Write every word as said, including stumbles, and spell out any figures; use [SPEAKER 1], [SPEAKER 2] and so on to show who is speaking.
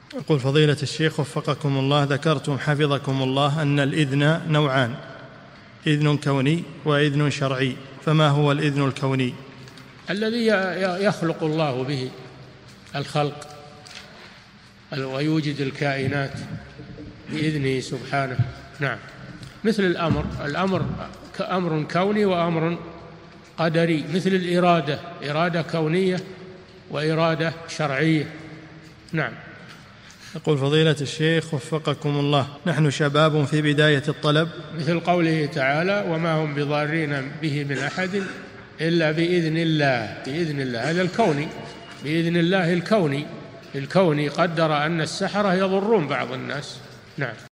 [SPEAKER 1] يقول فضيلة الشيخ وفقكم الله، ذكرتم حفظكم الله أن الإذن نوعان، إذن كوني وإذن شرعي، فما هو الإذن الكوني؟
[SPEAKER 2] الذي يخلق الله به الخلق ويوجد الكائنات بإذنه سبحانه. نعم، مثل الأمر الأمر أمر كوني وأمر قدري، مثل الإرادة، إرادة كونية وإرادة شرعية. نعم.
[SPEAKER 1] يقول فضيلة الشيخ وفقكم الله، نحن شباب في بداية الطلب،
[SPEAKER 2] مثل قوله تعالى وما هم بضارين به من أحد إلا بإذن الله، بإذن الله هذا الكوني، بإذن الله الكوني، الكوني قدر أن السحرة يضرون بعض الناس. نعم.